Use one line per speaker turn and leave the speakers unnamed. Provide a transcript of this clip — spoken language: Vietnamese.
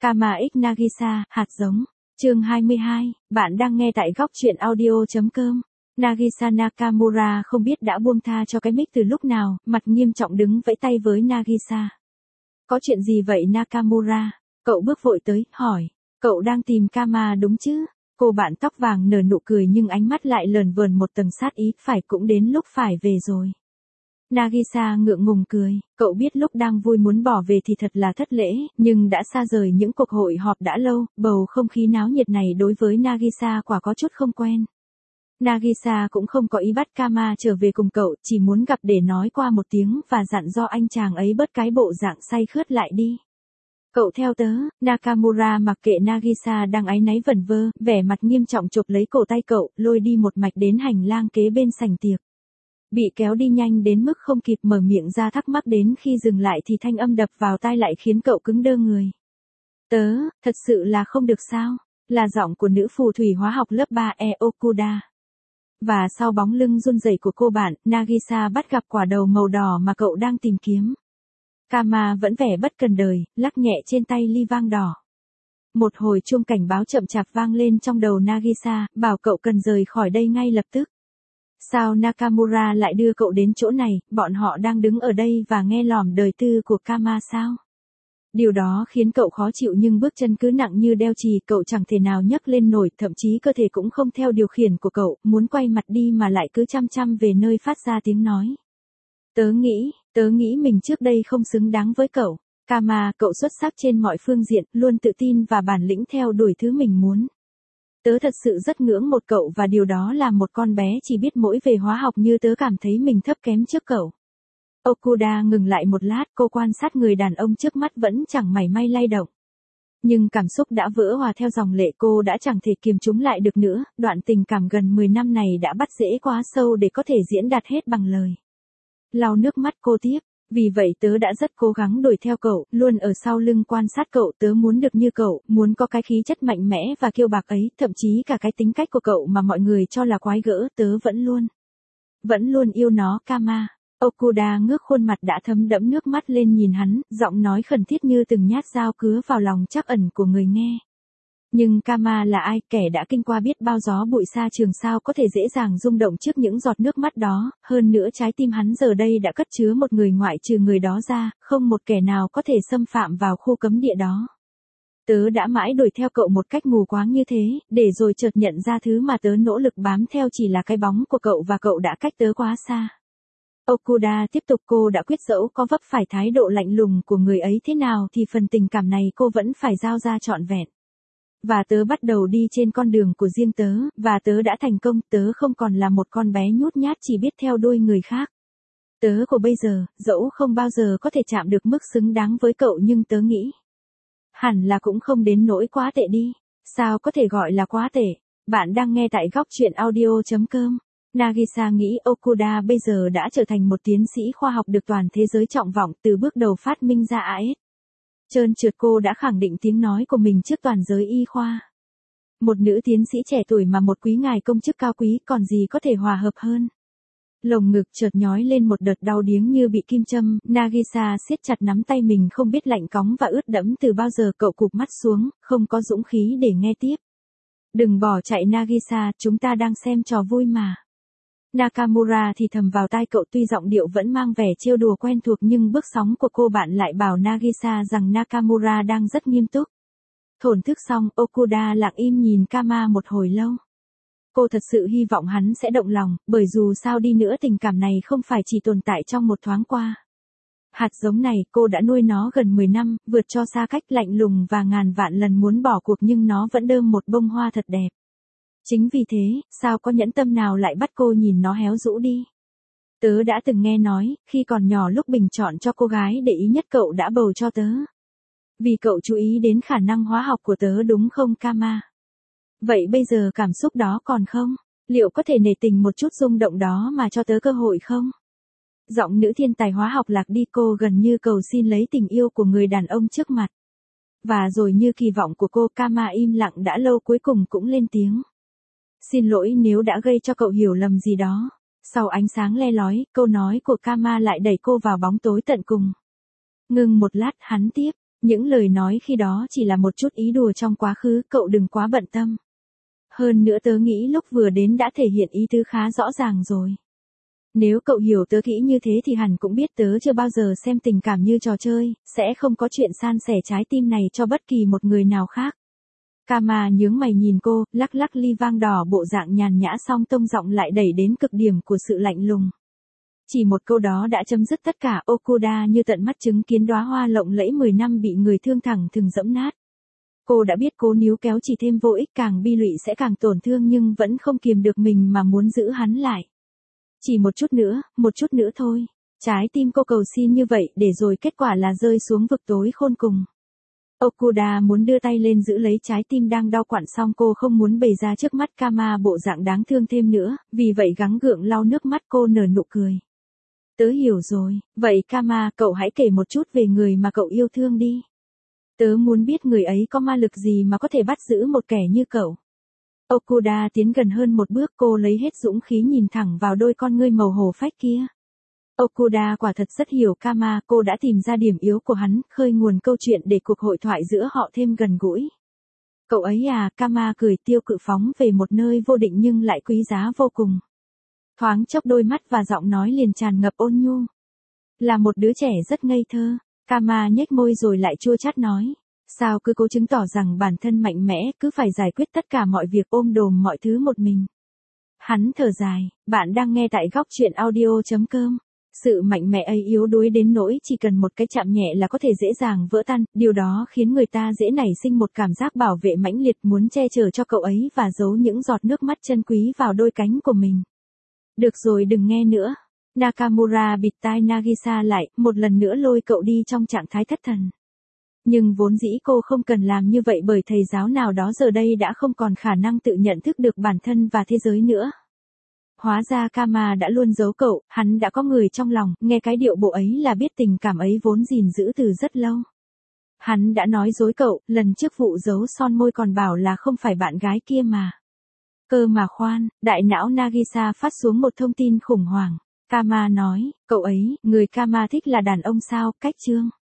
Kama X Nagisa, hạt giống. Chương 22, bạn đang nghe tại góc truyện audio.com. Nagisa Nakamura không biết đã buông tha cho cái mic từ lúc nào, mặt nghiêm trọng đứng vẫy tay với Nagisa. Có chuyện gì vậy Nakamura? Cậu bước vội tới, hỏi. Cậu đang tìm Kama đúng chứ? Cô bạn tóc vàng nở nụ cười nhưng ánh mắt lại lờn vờn một tầng sát ý, phải cũng đến lúc phải về rồi. Nagisa ngượng ngùng cười, cậu biết lúc đang vui muốn bỏ về thì thật là thất lễ, nhưng đã xa rời những cuộc hội họp đã lâu, bầu không khí náo nhiệt này đối với Nagisa quả có chút không quen. Nagisa cũng không có ý bắt Kama trở về cùng cậu, chỉ muốn gặp để nói qua một tiếng và dặn do anh chàng ấy bớt cái bộ dạng say khướt lại đi. Cậu theo tớ. Nakamura mặc kệ Nagisa đang áy náy vẩn vơ, vẻ mặt nghiêm trọng chụp lấy cổ tay cậu, lôi đi một mạch đến hành lang kế bên sảnh tiệc. Bị kéo đi nhanh đến mức không kịp mở miệng ra thắc mắc, đến khi dừng lại thì thanh âm đập vào tai lại khiến cậu cứng đơ người. Tớ, thật sự là không được sao? Là giọng của nữ phù thủy hóa học lớp 3 Okuda. Và sau bóng lưng run rẩy của cô bạn, Nagisa bắt gặp quả đầu màu đỏ mà cậu đang tìm kiếm. Kama vẫn vẻ bất cần đời, lắc nhẹ trên tay ly vang đỏ. Một hồi chuông cảnh báo chậm chạp vang lên trong đầu Nagisa, bảo cậu cần rời khỏi đây ngay lập tức. Sao Nakamura lại đưa cậu đến chỗ này, bọn họ đang đứng ở đây và nghe lỏm đời tư của Kama sao? Điều đó khiến cậu khó chịu nhưng bước chân cứ nặng như đeo chì, cậu chẳng thể nào nhấc lên nổi, thậm chí cơ thể cũng không theo điều khiển của cậu, muốn quay mặt đi mà lại cứ chăm chăm về nơi phát ra tiếng nói. Tớ nghĩ mình trước đây không xứng đáng với cậu. Kama, cậu xuất sắc trên mọi phương diện, luôn tự tin và bản lĩnh theo đuổi thứ mình muốn. Tớ thật sự rất ngưỡng mộ cậu và điều đó là một con bé chỉ biết mỗi về hóa học như tớ cảm thấy mình thấp kém trước cậu. Okuda ngừng lại một lát, cô quan sát người đàn ông trước mắt vẫn chẳng mảy may lay động. Nhưng cảm xúc đã vỡ hòa theo dòng lệ, cô đã chẳng thể kiềm chúng lại được nữa, đoạn tình cảm gần 10 năm này đã bắt rễ quá sâu để có thể diễn đạt hết bằng lời. Lau nước mắt cô tiếp, vì vậy tớ đã rất cố gắng đuổi theo cậu, luôn ở sau lưng quan sát cậu, tớ muốn được như cậu, muốn có cái khí chất mạnh mẽ và kiêu bạc ấy, thậm chí cả cái tính cách của cậu mà mọi người cho là quái gở, tớ vẫn luôn yêu nó. Kama. Okuda ngước khuôn mặt đã thấm đẫm nước mắt lên nhìn hắn, giọng nói khẩn thiết như từng nhát dao cứa vào lòng trắc ẩn của người nghe. Nhưng Kama là ai, kẻ đã kinh qua biết bao gió bụi xa trường, sao có thể dễ dàng rung động trước những giọt nước mắt đó, hơn nữa trái tim hắn giờ đây đã cất chứa một người, ngoại trừ người đó ra, không một kẻ nào có thể xâm phạm vào khu cấm địa đó. Tớ đã mãi đuổi theo cậu một cách mù quáng như thế, để rồi chợt nhận ra thứ mà tớ nỗ lực bám theo chỉ là cái bóng của cậu và cậu đã cách tớ quá xa. Okuda tiếp tục, cô đã quyết dẫu có vấp phải thái độ lạnh lùng của người ấy thế nào thì phần tình cảm này cô vẫn phải giao ra trọn vẹn. Và tớ bắt đầu đi trên con đường của riêng tớ, và tớ đã thành công, tớ không còn là một con bé nhút nhát chỉ biết theo đuôi người khác. Tớ của bây giờ, dẫu không bao giờ có thể chạm được mức xứng đáng với cậu nhưng tớ nghĩ hẳn là cũng không đến nỗi quá tệ đi. Sao có thể gọi là quá tệ? Bạn đang nghe tại góc truyện audio.com. Nagisa nghĩ Okuda bây giờ đã trở thành một tiến sĩ khoa học được toàn thế giới trọng vọng, từ bước đầu phát minh ra AS. Trơn trượt cô đã khẳng định tiếng nói của mình trước toàn giới y khoa. Một nữ tiến sĩ trẻ tuổi mà một quý ngài công chức cao quý, còn gì có thể hòa hợp hơn. Lồng ngực chợt nhói lên một đợt đau điếng như bị kim châm, Nagisa siết chặt nắm tay mình không biết lạnh cóng và ướt đẫm từ bao giờ, cậu cụp mắt xuống, không có dũng khí để nghe tiếp. Đừng bỏ chạy Nagisa, chúng ta đang xem trò vui mà. Nakamura thì thầm vào tai cậu, tuy giọng điệu vẫn mang vẻ trêu đùa quen thuộc nhưng bước sóng của cô bạn lại bảo Nagisa rằng Nakamura đang rất nghiêm túc. Thổn thức xong, Okuda lặng im nhìn Kama một hồi lâu. Cô thật sự hy vọng hắn sẽ động lòng, bởi dù sao đi nữa tình cảm này không phải chỉ tồn tại trong một thoáng qua. Hạt giống này, cô đã nuôi nó gần 10 năm, vượt cho xa cách, lạnh lùng và ngàn vạn lần muốn bỏ cuộc nhưng nó vẫn đơm một bông hoa thật đẹp. Chính vì thế, sao có nhẫn tâm nào lại bắt cô nhìn nó héo rũ đi. Tớ đã từng nghe nói, khi còn nhỏ lúc bình chọn cho cô gái để ý nhất cậu đã bầu cho tớ. Vì cậu chú ý đến khả năng hóa học của tớ đúng không Kama? Vậy bây giờ cảm xúc đó còn không? Liệu có thể nể tình một chút rung động đó mà cho tớ cơ hội không? Giọng nữ thiên tài hóa học lạc đi, cô gần như cầu xin lấy tình yêu của người đàn ông trước mặt. Và rồi như kỳ vọng của cô, Kama im lặng đã lâu cuối cùng cũng lên tiếng. Xin lỗi nếu đã gây cho cậu hiểu lầm gì đó. Sau ánh sáng le lói, câu nói của Kama lại đẩy cô vào bóng tối tận cùng. Ngừng một lát, hắn tiếp. Những lời nói khi đó chỉ là một chút ý đùa trong quá khứ, cậu đừng quá bận tâm. Hơn nữa tớ nghĩ lúc vừa đến đã thể hiện ý tứ khá rõ ràng rồi. Nếu cậu hiểu tớ kỹ như thế thì hẳn cũng biết tớ chưa bao giờ xem tình cảm như trò chơi, sẽ không có chuyện san sẻ trái tim này cho bất kỳ một người nào khác. Kama nhướng mày nhìn cô, lắc lắc ly vang đỏ bộ dạng nhàn nhã song tông giọng lại đẩy đến cực điểm của sự lạnh lùng. Chỉ một câu đó đã chấm dứt tất cả. Okuda như tận mắt chứng kiến đóa hoa lộng lẫy 10 năm bị người thương thẳng thừng dẫm nát. Cô đã biết cố níu kéo chỉ thêm vô ích, càng bi lụy sẽ càng tổn thương, nhưng vẫn không kiềm được mình mà muốn giữ hắn lại. Chỉ một chút nữa thôi. Trái tim cô cầu xin như vậy để rồi kết quả là rơi xuống vực tối khôn cùng. Okuda muốn đưa tay lên giữ lấy trái tim đang đau quặn, song cô không muốn bày ra trước mắt Kama bộ dạng đáng thương thêm nữa, vì vậy gắng gượng lau nước mắt. Cô nở nụ cười. Tớ hiểu rồi, vậy Kama, cậu hãy kể một chút về người mà cậu yêu thương đi. Tớ muốn biết người ấy có ma lực gì mà có thể bắt giữ một kẻ như cậu. Okuda tiến gần hơn một bước, cô lấy hết dũng khí nhìn thẳng vào đôi con ngươi màu hổ phách kia. Okuda quả thật rất hiểu Kama, cô đã tìm ra điểm yếu của hắn, khơi nguồn câu chuyện để cuộc hội thoại giữa họ thêm gần gũi. Cậu ấy à, Kama cười tiêu cự phóng về một nơi vô định nhưng lại quý giá vô cùng. Thoáng chốc đôi mắt và giọng nói liền tràn ngập ôn nhu. Là một đứa trẻ rất ngây thơ, Kama nhếch môi rồi lại chua chát nói. Sao cứ cố chứng tỏ rằng bản thân mạnh mẽ, cứ phải giải quyết tất cả mọi việc, ôm đồm mọi thứ một mình. Hắn thở dài, bạn đang nghe tại góc truyện audio.com. Sự mạnh mẽ ấy yếu đuối đến nỗi chỉ cần một cái chạm nhẹ là có thể dễ dàng vỡ tan, điều đó khiến người ta dễ nảy sinh một cảm giác bảo vệ mãnh liệt, muốn che chở cho cậu ấy và giấu những giọt nước mắt chân quý vào đôi cánh của mình. Được rồi, đừng nghe nữa. Nakamura bịt tai Nagisa lại, một lần nữa lôi cậu đi trong trạng thái thất thần. Nhưng vốn dĩ cô không cần làm như vậy, bởi thầy giáo nào đó giờ đây đã không còn khả năng tự nhận thức được bản thân và thế giới nữa. Hóa ra Kama đã luôn giấu cậu, hắn đã có người trong lòng, nghe cái điệu bộ ấy là biết tình cảm ấy vốn gìn giữ từ rất lâu. Hắn đã nói dối cậu, lần trước vụ giấu son môi còn bảo là không phải bạn gái kia mà. Cơ mà khoan, đại não Nagisa phát xuống một thông tin khủng hoảng. Kama nói, cậu ấy, người Kama thích là đàn ông sao, cách chương.